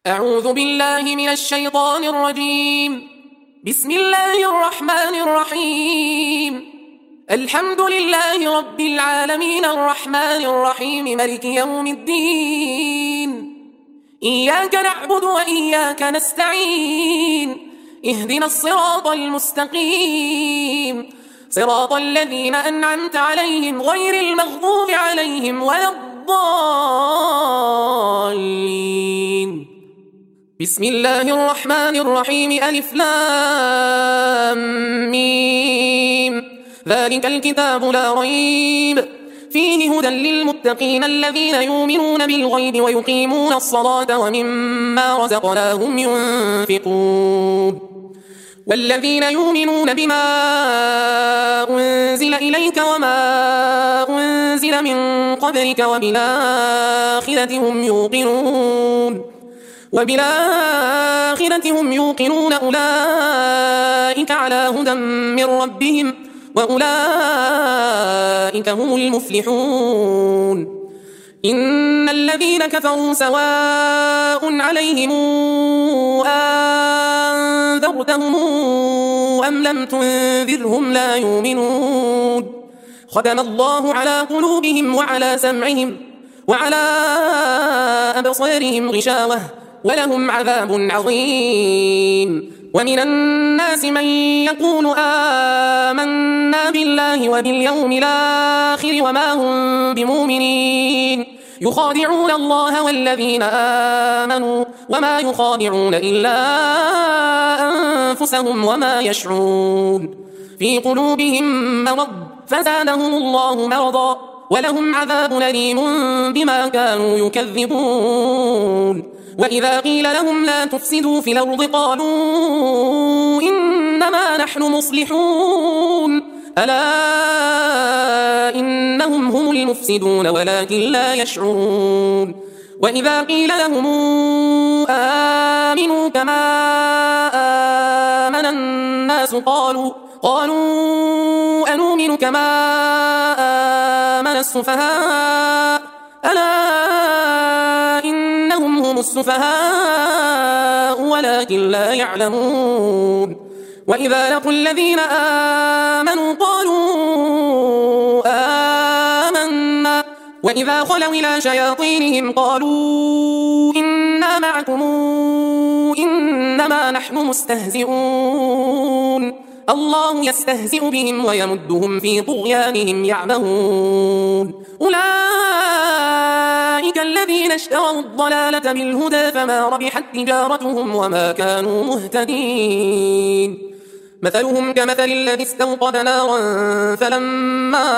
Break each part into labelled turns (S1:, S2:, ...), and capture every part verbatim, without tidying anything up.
S1: أعوذ بالله من الشيطان الرجيم. بسم الله الرحمن الرحيم. الحمد لله رب العالمين الرحمن الرحيم مالك يوم الدين. إياك نعبد وإياك نستعين. اهدنا الصراط المستقيم، صراط الذين أنعمت عليهم غير المغضوب عليهم ولا الضالين. بسم الله الرحمن الرحيم. ألف لام ميم. ذلك الكتاب لا ريب فيه هدى للمتقين الذين يؤمنون بالغيب ويقيمون الصلاة ومما رزقناهم ينفقون. والذين يؤمنون بما أنزل إليك وما أنزل من قبلك وبالآخرة هم يوقنون وبالآخرة هم يوقنون أولئك على هدى من ربهم وأولئك هم المفلحون. إن الذين كفروا سواء عليهم أنذرتهم أم لم تنذرهم لا يؤمنون. ختم الله على قلوبهم وعلى سمعهم وعلى أبصارهم غشاوة ولهم عذاب عظيم. ومن الناس من يقول آمنا بالله وباليوم الآخر وما هم بمؤمنين يخادعون الله والذين آمنوا وما يخادعون إلا أنفسهم وما يشعرون. في قلوبهم مرض فزادهم الله مرضا ولهم عذاب أليم بما كانوا يكذبون. وإذا قيل لهم لا تفسدوا في الأرض قالوا إنما نحن مصلحون ألا إنهم هم المفسدون ولكن لا يشعرون. وإذا قيل لهم آمنوا كما آمن الناس قالوا قالوا أنؤمن كما آمن السفهاء ألا إنهم هم السفهاء ولكن لا يعلمون. وإذا لقوا الذين آمنوا قالوا آمنا وإذا خلوا إلى شياطينهم قالوا إنا معكم إنما نحن مستهزئون الله يستهزئ بهم ويمدهم في طغيانهم يعمهون. أولئك الذين اشتروا الضلالة بالهدى فما ربحت تجارتهم وما كانوا مهتدين. مثلهم كمثل الذي استوقد نارا فلما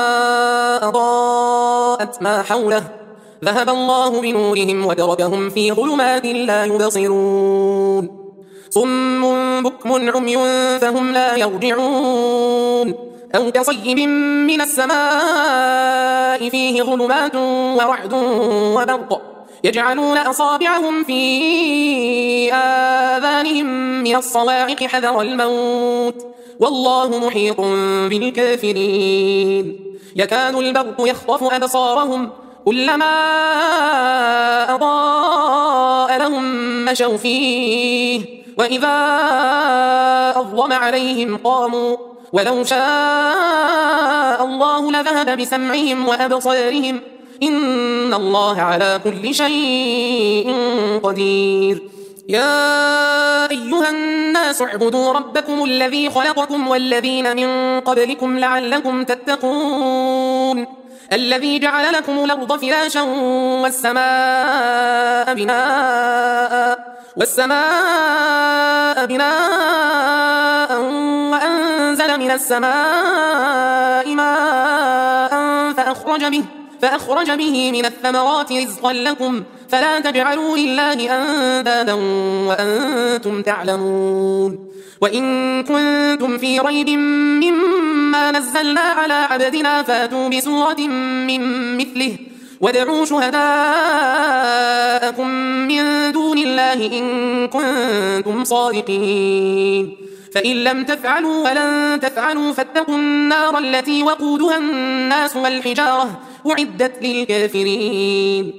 S1: أضاءت ما حوله ذهب الله بنورهم وتركهم في ظلمات لا يبصرون. صم بكم عمي فهم لا يرجعون. أو كصيب من السماء فيه ظلمات ورعد وبرق يجعلون أصابعهم في آذانهم من الصواعق حذر الموت والله محيط بالكافرين. يكاد البرق يخطف أبصارهم كلما أضاء لهم مشوا فيه وإذا أظلم عليهم قاموا ولو شاء الله لذهب بسمعهم وأبصارهم إن الله على كل شيء قدير. يا أيها الناس اعبدوا ربكم الذي خلقكم والذين من قبلكم لعلكم تتقون الذي جعل لكم الأرض فراشا والسماء بناء والسماء بناء وأنزل من السماء ماء فأخرج به فأخرج به من الثمرات رزقا لكم فلا تجعلوا لله أندادا وأنتم تعلمون. وإن كنتم في ريب مما نزلنا على عبدنا فاتوا بسورة من مثله وادعوا شهداءكم من دون الله إن كنتم صادقين. فإن لم تفعلوا ولن تفعلوا فاتقوا النار التي وقودها الناس والحجارة أعدت للكافرين.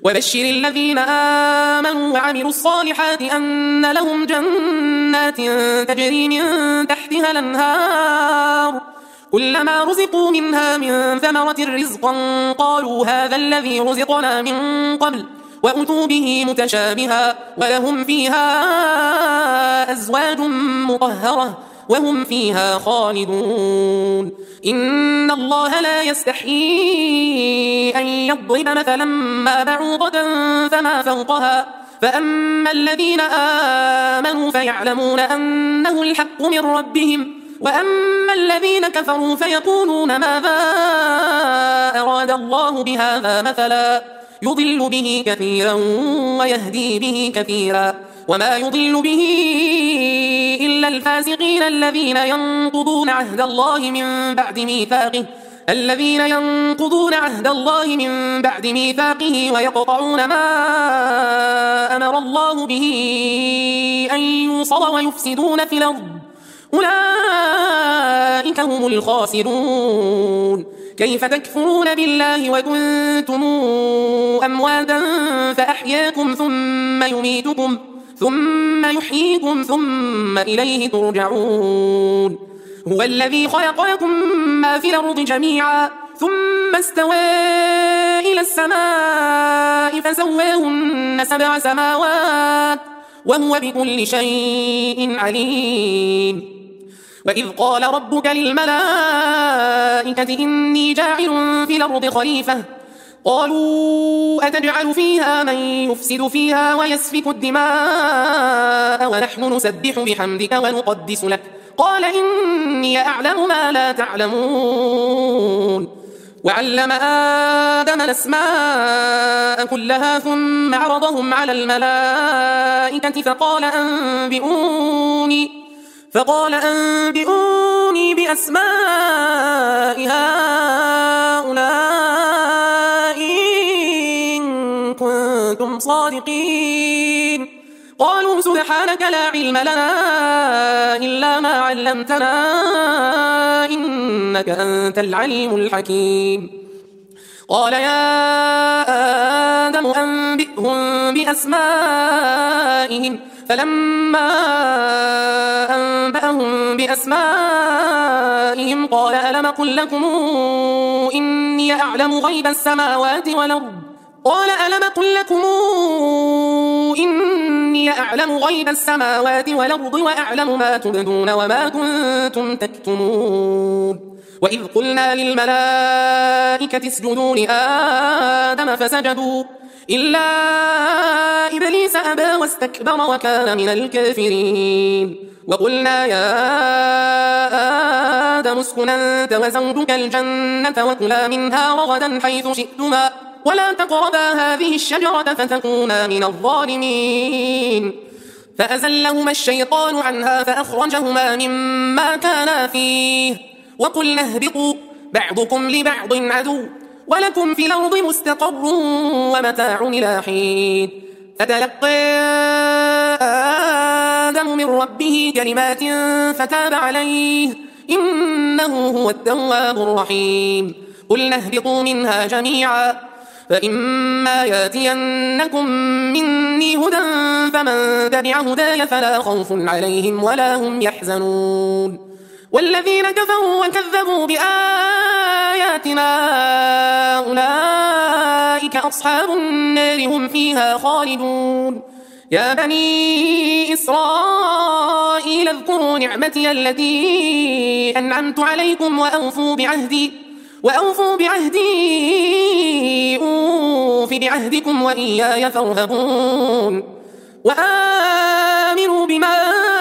S1: وبشر الذين آمنوا وعملوا الصالحات أن لهم جنات تجري من تحتها الأنهار كلما رزقوا منها من ثمرة رزقا قالوا هذا الذي رزقنا من قبل وأتوا به متشابها ولهم فيها أزواج مطهرة وهم فيها خالدون إن الله لا يستحيي أن يضرب مثلا ما بعوضة فما فوقها فأما الذين آمنوا فيعلمون أنه الحق من ربهم وأما الذين كفروا فيقولون ماذا أراد الله بهذا مثلا يضل به كثيرا ويهدي به كثيرا وما يضل به إلا الفاسقين الذين ينقضون عهد الله من بعد ميثاقه الذين ينقضون عهد الله من بعد ميثاقه ويقطعون ما أمر الله به أن يوصل ويفسدون في الأرض أولئك هم الخاسرون كيف تكفرون بالله وكنتم أمواتا فأحياكم ثم يميتكم ثم يحييكم ثم إليه ترجعون هو الذي خلق لكم ما في الأرض جميعا ثم استوى إلى السماء فسواهن سبع سماوات وهو بكل شيء عليم وإذ قال ربك للملائكة إني جاعل في الأرض خليفة قالوا أتجعل فيها من يفسد فيها ويسفك الدماء ونحن نسبح بحمدك ونقدس لك قال إني أعلم ما لا تعلمون وعلم آدم الأسماء كلها ثم عرضهم على الملائكة فقال أنبئوني فقال أنبئوني بأسماء هؤلاء إن كنتم صادقين قالوا سبحانك لا علم لنا إلا ما علمتنا إنك أنت العليم الحكيم قال يا آدم أنبئهم بأسمائهم فلما أنبأهم بأسمائهم قال ألم أقل لكم إني أعلم غيب السماوات والأرض قال ألم أقل لكم إني أعلم غيب السماوات والأرض وأعلم ما تبدون وما كنتم تكتمون وإذ قلنا للملائكة اسجدوا لآدم فسجدوا إلا إبليس أبى واستكبر وكان من الكافرين وقلنا يا آدم اسكن أنت وزوجك الجنة وكلا منها رغدا حيث شئتما ولا تقربا هذه الشجرة فتكونا من الظالمين فأزلهما الشيطان عنها فأخرجهما مما كانا فيه وقلنا اهبطوا بعضكم لبعض عدو ولكم في الأرض مستقر ومتاع إلى حين فتلقى آدم من ربه كلمات فتاب عليه إنه هو التواب الرحيم قلنا اهبطوا منها جميعا فإما ياتينكم مني هدى فمن تبع هداي فلا خوف عليهم ولا هم يحزنون والذين كفروا وكذبوا بآياتنا أولئك أصحاب النار هم فيها خالدون يا بني إسرائيل اذكروا نعمتي التي أنعمت عليكم وأوفوا بعهدي وأوفوا بعهدي أوف بعهدكم وإياي فارهبون وآمنوا بما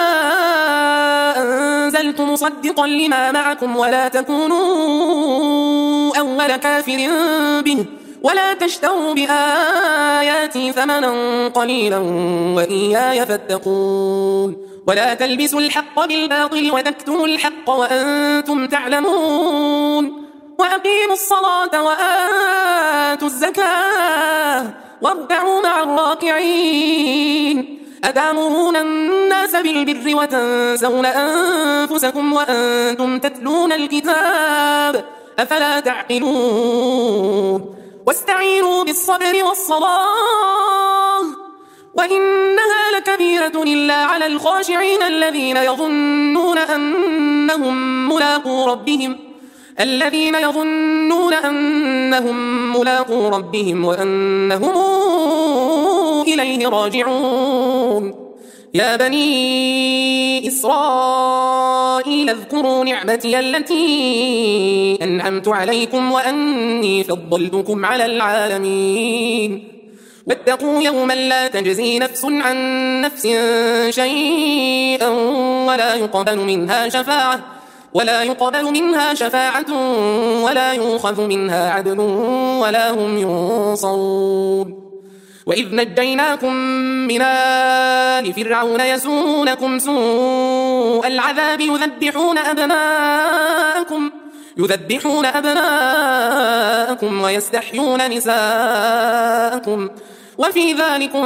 S1: أنزلت مصدقا لما معكم ولا تكونوا أول كافر به ولا تشتروا بآياتي ثمنا قليلا وإياي فاتقون ولا تلبسوا الحق بالباطل وتكتموا الحق وأنتم تعلمون وأقيموا الصلاة وآتوا الزكاة واركعوا مع الراكعين أتأمرون الناس بالبر وتنسون أنفسكم وأنتم تتلون الكتاب أفلا تعقلون واستعينوا بالصبر والصلاة وإنها لكبيرة إلا على الخاشعين الذين يظنون أنهم ملاقو ربهم الذين يظنون أنهم ملاقو ربهم وأنهم إليه راجعون. يا بني إسرائيل اذكروا نعمتي التي أنعمت عليكم وأني فضلتكم على العالمين. واتقوا يوما لا تجزي نفس عن نفس شيئا ولا يقبل منها شفاعة ولا يقبل منها شفاعة ولا يؤخذ منها عدل ولا هم ينصرون. وإذ نجيناكم من آل فرعون يسومونكم سوء العذاب يذبحون أبناءكم يذبحون أبناءكم ويستحيون نساءكم وفي ذلكم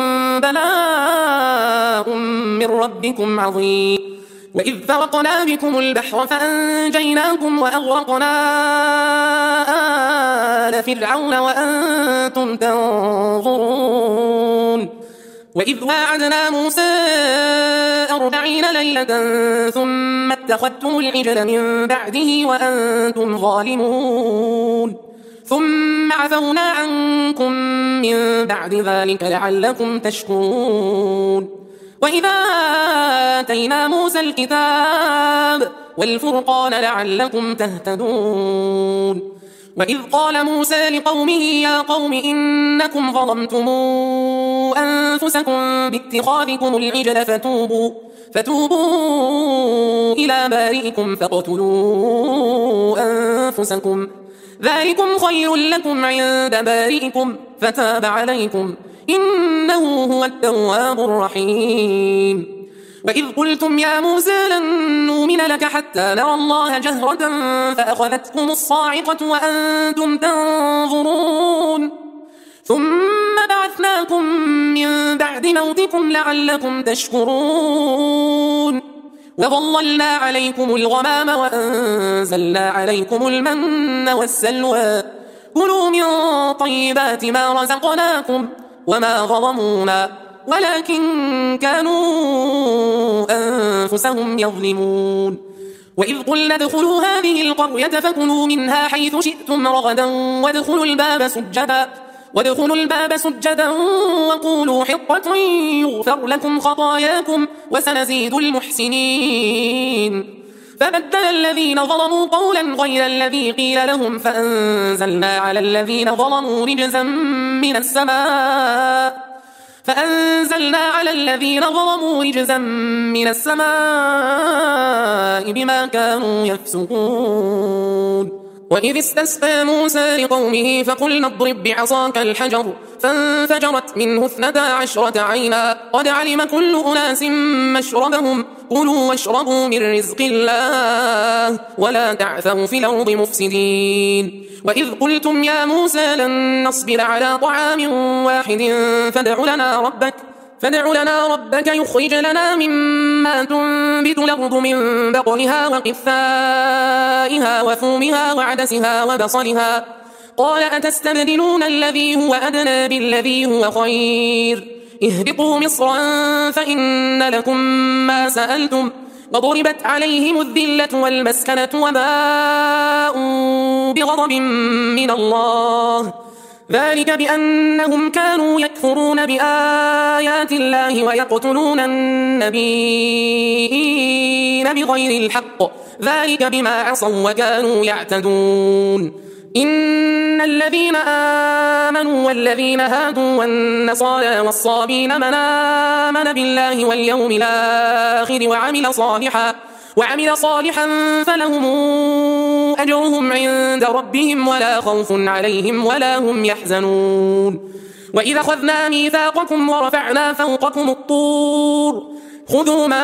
S1: بلاء من ربكم عظيم. وإذ فرقنا بكم البحر فأنجيناكم وأغرقنا آل فرعون وأنتم تنظرون. وإذ واعدنا موسى أربعين ليلة ثم اتخذتم العجل من بعده وأنتم ظالمون ثم عفونا عنكم من بعد ذلك لعلكم تشكرون. وإذا آتينا موسى الكتاب والفرقان لعلكم تهتدون. وإذ قال موسى لقومه يا قوم إنكم ظلمتم أنفسكم باتخاذكم العجل فتوبوا, فتوبوا إلى بارئكم فاقتلوا أنفسكم ذلكم خير لكم عند بارئكم فتاب عليكم إنه هو التواب الرحيم. وإذ قلتم يا موسى لن نؤمن لك حتى نرى الله جهرة فأخذتكم الصاعقة وأنتم تنظرون ثم بعثناكم من بعد موتكم لعلكم تشكرون. وظللنا عليكم الغمام وأنزلنا عليكم المن والسلوى كلوا من طيبات ما رزقناكم وما ظلمونا ولكن كانوا أنفسهم يظلمون. وإذ قلنا ادخلوا هذه القرية فكلوا منها حيث شئتم رغدا وادخلوا الباب سجدا وادخلوا الباب سجدا وقولوا حطة يغفر لكم خطاياكم وسنزيد المحسنين. فبدل الذين ظلموا قولا غير الذي قيل لهم فأنزلنا على الذين ظلموا رجزا من السماء فأنزلنا على الذين ظلموا رجزا من السماء بما كانوا يفسقون. وإذ استسقى موسى لقومه فقلنا اضرب بعصاك الحجر فانفجرت منه اثنتا عشرة عينا قد علم كل أناس مشربهم كلوا واشربوا من رزق الله ولا تعثوا في الأرض مفسدين. وإذ قلتم يا موسى لن نصبر على طعام واحد فادع لنا ربك فادع لنا ربك يخرج لنا مما تنبت الأرض من بقلها وقثائها وثومها وعدسها وبصلها قال أتستبدلون الذي هو أدنى بالذي هو خير اهبطوا مصرا فإن لكم ما سألتم وضربت عليهم الذلة والمسكنة وباءوا بغضب من الله ذلك بأنهم كانوا يكفرون بآيات الله ويقتلون النبيين بغير الحق ذلك بما عصوا وكانوا يعتدون. إن الذين آمنوا والذين هادوا والنصارى والصابين من آمن بالله واليوم الآخر وعمل صالحا وعمل صالحا فلهم أجرهم عند ربهم ولا خوف عليهم ولا هم يحزنون. وإذا أخذنا ميثاقكم ورفعنا فوقكم الطور خذوا ما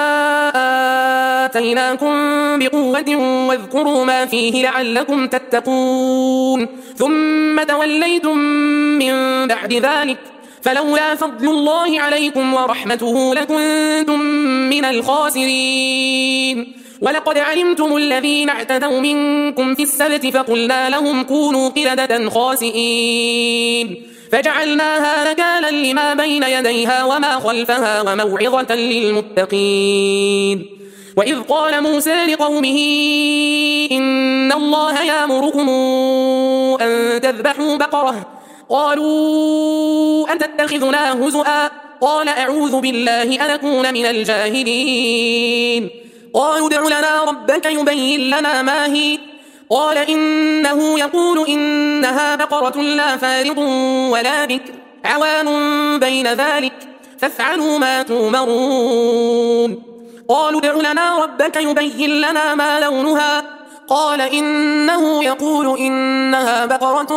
S1: آتيناكم بقوة واذكروا ما فيه لعلكم تتقون ثم توليتم من بعد ذلك فلولا فضل الله عليكم ورحمته لكنتم من الخاسرين. ولقد علمتم الذين اعتدوا منكم في السبت فقلنا لهم كونوا قردة خاسئين فجعلناها نكالا لما بين يديها وما خلفها وموعظة للمتقين. وإذ قال موسى لقومه إن الله يأمركم أن تذبحوا بقرة قالوا أتتخذنا هزؤا قال أعوذ بالله أن أكون من الجاهلين. قالوا ادع لنا ربك يبين لنا ما هي قال إنه يقول إنها بقرة لا فارض ولا بكر عوان بين ذلك فافعلوا ما تؤمرون. قالوا ادع لنا ربك يبين لنا ما لونها قال إنه يقول إنها بقرة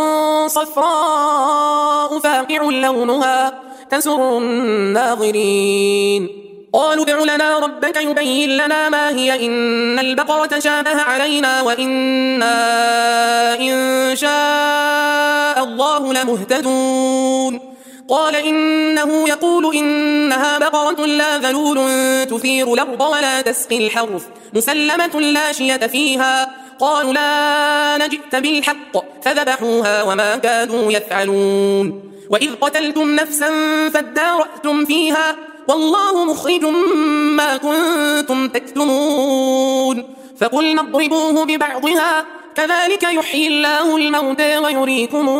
S1: صفراء فاقع لونها تسر الناظرين. قالوا ادع لنا ربك يبين لنا ما هي إن البقرة شابه علينا وإنا إن شاء الله لمهتدون. قال إنه يقول إنها بقرة لا ذلول تثير الأرض ولا تسقي الحرث مسلمة لا شية فيها قالوا لا نجئت بالحق فذبحوها وما كادوا يفعلون. وإذ قتلتم نفسا فادارأتم فيها والله مخرج ما كنتم تكتمون فقلنا اضربوه ببعضها كذلك يحيي الله الموتى ويريكم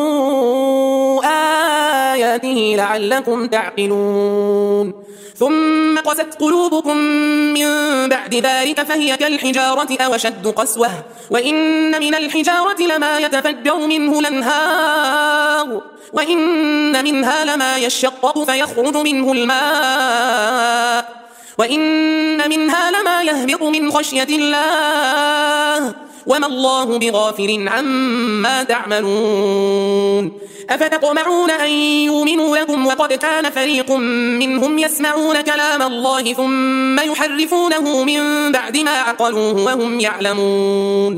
S1: آياته لعلكم تعقلون. ثم قست قلوبكم من بعد ذلك فهي كالحجارة أو أشد قسوة وإن من الحجارة لما يتفجر منه الأنهار وإن منها لما يشقق فيخرج منه الماء وإن منها لما يهبط من خشية الله وما الله بغافل عما تعملون. أفتطمعون أن يؤمنوا لكم وقد كان فريق منهم يسمعون كلام الله ثم يحرفونه من بعد ما عقلوه وهم يعلمون.